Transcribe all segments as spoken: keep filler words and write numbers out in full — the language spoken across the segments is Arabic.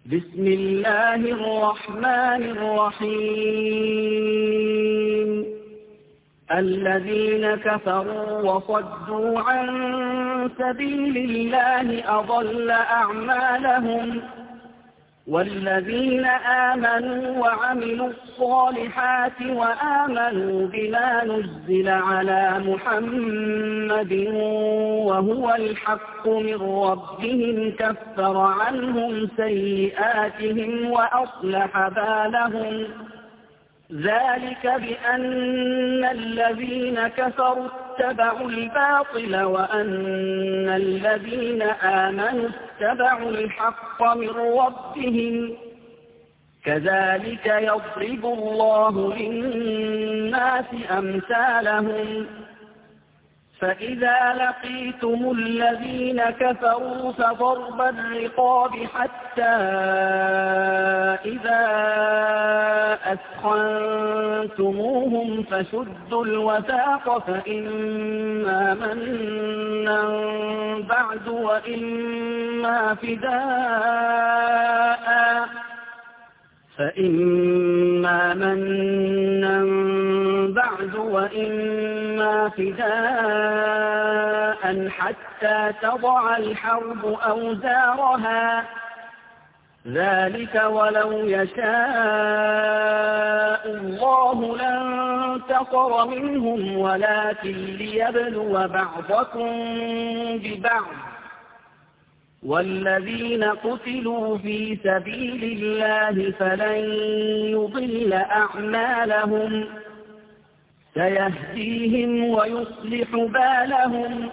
بسم الله الرحمن الرحيم الذين كفروا وصدوا عن سبيل الله أضل أعمالهم والذين آمنوا وعملوا الصالحات وآمنوا بما نزل على محمد وهو الحق من ربهم كفر عنهم سيئاتهم وأصلح بالهم ذلك بأن الذين كفروا اتبعوا الباطل وأن الذين آمنوا اتبعوا الحق من ربهم كذلك يضرب الله للناس أمثالهم فإذا لقيتم الذين كفروا فضرب الرقاب حتى إذا أثخنتموهم فشدوا الوثاق فإما منا بعد وإما فداء فإما منا بعد وإما فداء حتى تضع الحرب أوزارها ذلك ولو يشاء الله لانتصر منهم ولكن ليبلو بعضكم ببعض والذين قتلوا في سبيل الله فلن يضل أعمالهم سيهديهم ويصلح بالهم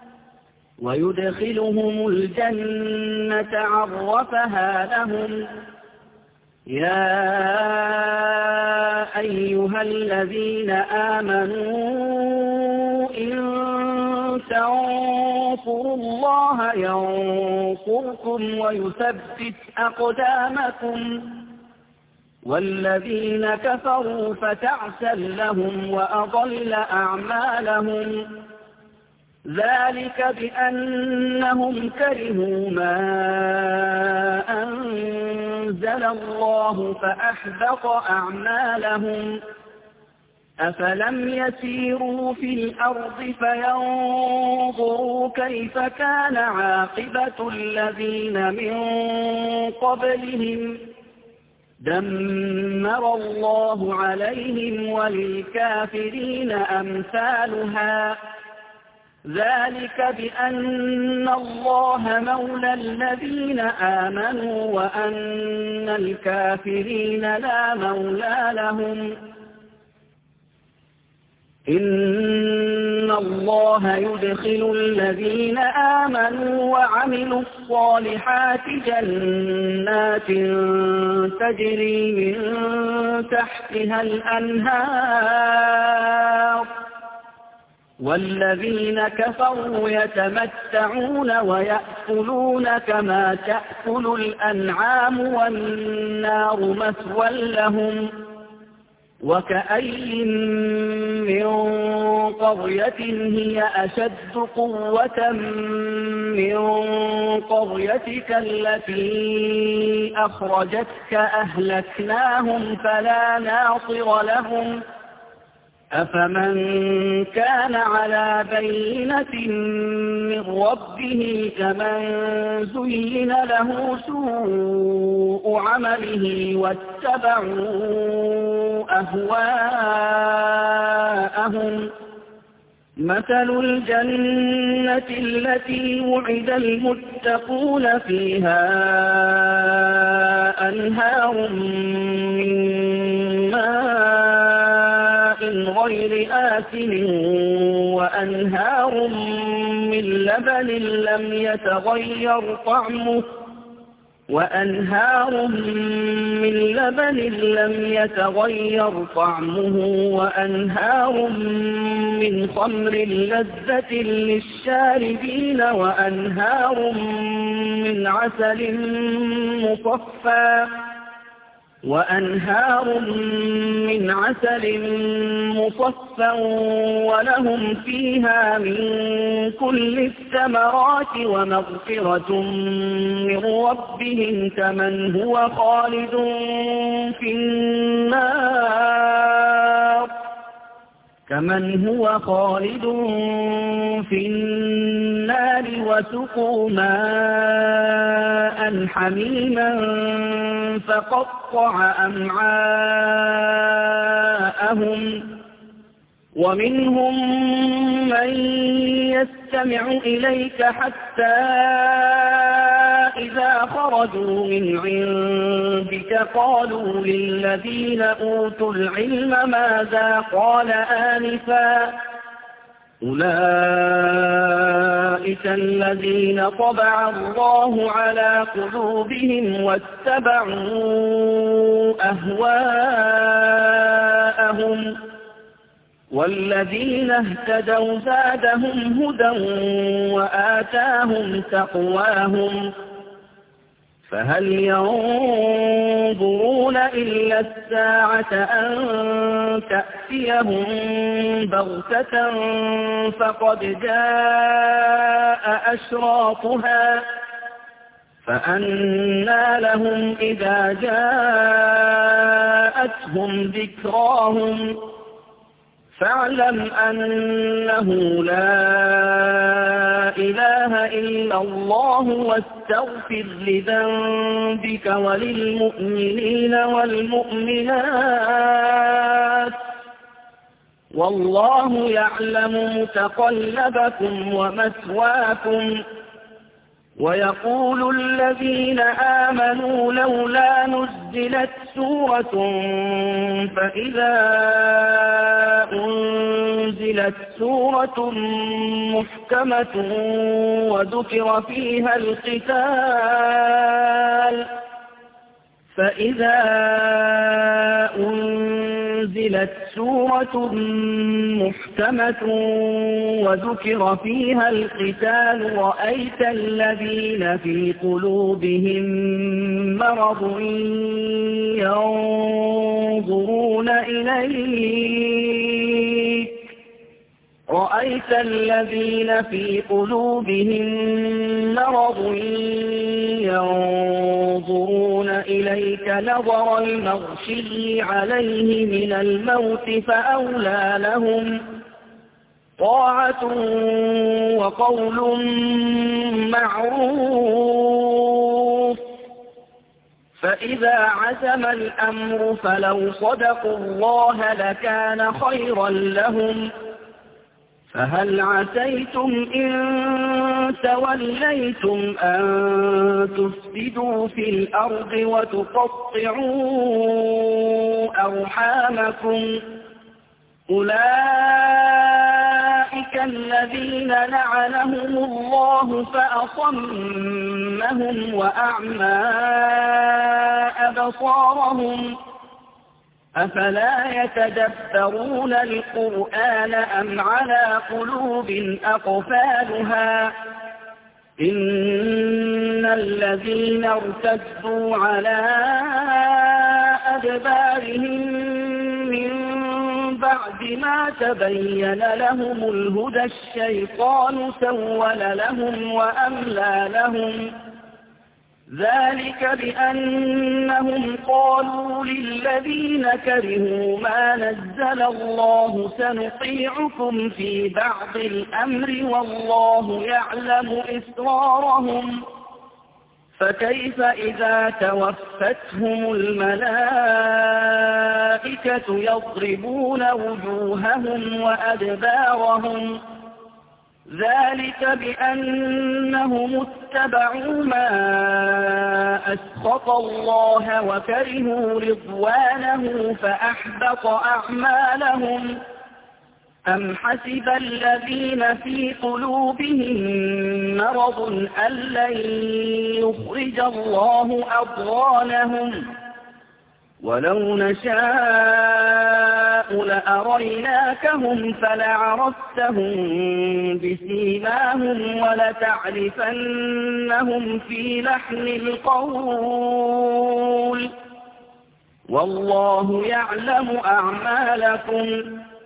ويدخلهم الجنة عرفها لهم يا أيها الذين آمنوا إن تنصروا الله ينصركم ويثبت أقدامكم والذين كفروا فتعسا لهم وأضل أعمالهم ذلك بأنهم كرهوا ما أنزل الله فأحبط أعمالهم أفلم يسيروا في الأرض فينظروا كيف كان عاقبة الذين من قبلهم دمر الله عليهم وللكافرين أمثالها ذلك بأن الله مولى الذين آمنوا وأن الكافرين لا مولى لهم إن الله يدخل الذين آمنوا وعملوا الصالحات جنات تجري من تحتها الأنهار والذين كفروا يتمتعون ويأكلون كما تأكل الأنعام والنار مثوى لهم وكأي من قرية هي أشد قوة من قريتك التي أخرجتك أهلكناهم فلا ناصر لهم أفمن كان على بينة من ربه كمن زين له سوء عمله واتبعوا أهواءهم مثل الجنة التي وعد المتقون فيها أنهار من ماء غير آسن وأنهار من لبن لم يتغير طعمه وأنهار من لبن لم يتغير طعمه وأنهار من خمر لذة للشاربين وأنهار من عسل مصفى وأنهار من عسل مصفى ولهم فيها من كل الثمرات ومغفرة من ربهم كمن هو خالد في النار كمن هو خالد في النار وسقوا ماء حميما فقطع أمعاءهم ومنهم من يستمع إليك حتى إذا خرجوا من عندك قالوا للذين أوتوا العلم ماذا قال آنفا أولئك الذين طبع الله على قلوبهم واتبعوا أهواءهم والذين اهتدوا زادهم هدى وآتاهم تقواهم فهل ينظرون إلا الساعة أن تأتيهم بغتة فقد جاء أشراطها فأنى لهم إذا جاءتهم ذكراهم فاعلم أنه لا إله إلا الله واستغفر لذنبك وللمؤمنين والمؤمنات والله يعلم متقلبكم ومثواكم ويقول الذين آمنوا لولا نزلت سورة فإذا أنزلت سورة محكمة وذكر فيها القتال فإذا أنزلت سورة محكمة وذكر فيها القتال رأيت الذين في قلوبهم مرض ينظرون إليك رأيت الذين في قلوبهم مرض ينظرون إليك نظر المغشي عليه من الموت فأولى لهم طاعة وقول معروف فإذا عزم الأمر فلو صدقوا الله لكان خيرا لهم فهل عسيتم إن توليتم أن تفسدوا في الأرض وتقطعوا أرحامكم أولئك الذين لعنهم الله فأصمهم وأعمى أبصارهم أفلا يتدبرون القرآن أم على قلوب أقفالها إن الذين ارتدوا على أدبارهم من بعد ما تبين لهم الهدى الشيطان سول لهم وأملى لهم ذلك بأنهم قالوا للذين كرهوا ما نزل الله سنطيعكم في بعض الأمر والله يعلم إسرارهم فكيف إذا توفتهم الملائكة يضربون وجوههم وأدبارهم ذلك بأنهم اتبعوا ما أسخط الله وكرهوا رضوانه فأحبط أعمالهم أم حسب الذين في قلوبهم مرض أن لن يخرج الله أضغانهم ولو نشاء لأريناكهم فلعرفتهم بسيماهم ولتعرفنهم في لحن القول والله يعلم أعمالكم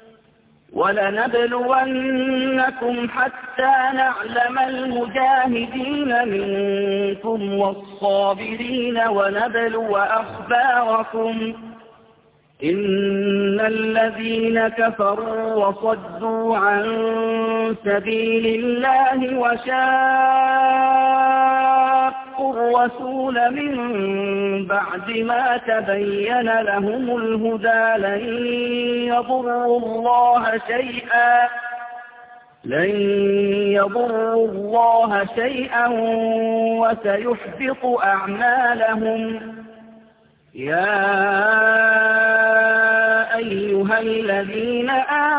ولنبلونكم حتى نعلم المجاهدين منكم والصابرين ونبلو أخباركم إن الذين كفروا وصدوا عن سبيل الله وشاقوا الرسول من بعد ما تبين لهم الهدى لن يضروا الله شيئا لن يضروا الله شيئا وسيحبط أعمالهم يا أيها الذين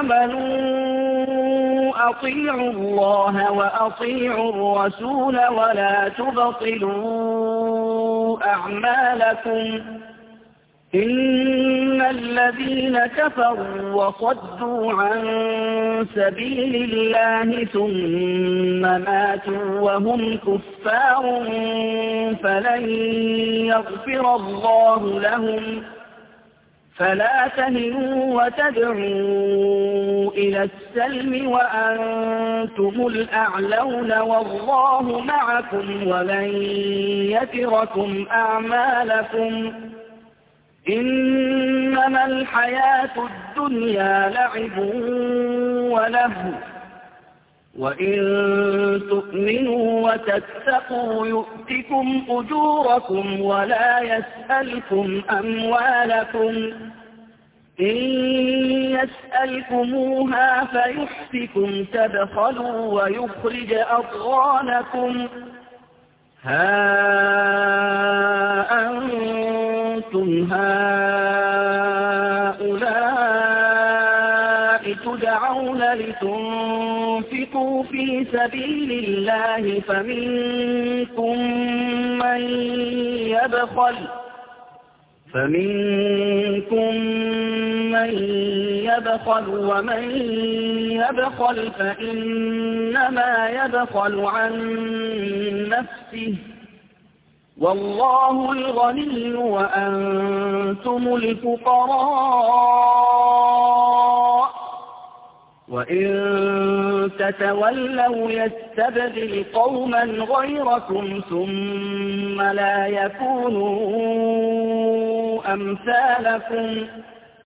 آمنوا أطيعوا الله وأطيعوا الرسول ولا تبطلوا أعمالكم إن الذين كفروا وصدوا عن سبيل الله ثم ماتوا وهم كفار فلن يغفر الله لهم فلا تهنوا وتدعوا إلى السلم وأنتم الأعلون والله معكم ولن يتركم أعمالكم إنما الحياة الدنيا لعب ولهو وإن تؤمنوا وتتقوا يؤتكم أجوركم ولا يسألكم أموالكم إن يسألكموها فيحفكم تبخلوا ويخرج أضغانكم ها أنتم هؤلاء تدعون لتنفقوا في سبيل الله فمنكم من يبخل فمنكم من يبخل ومن يبخل فإنما يبخل عن نفسه والله الغني وأنتم الفقراء وإن تتولوا يستبدل قوما غيركم ثم لا يكونوا أمثالكم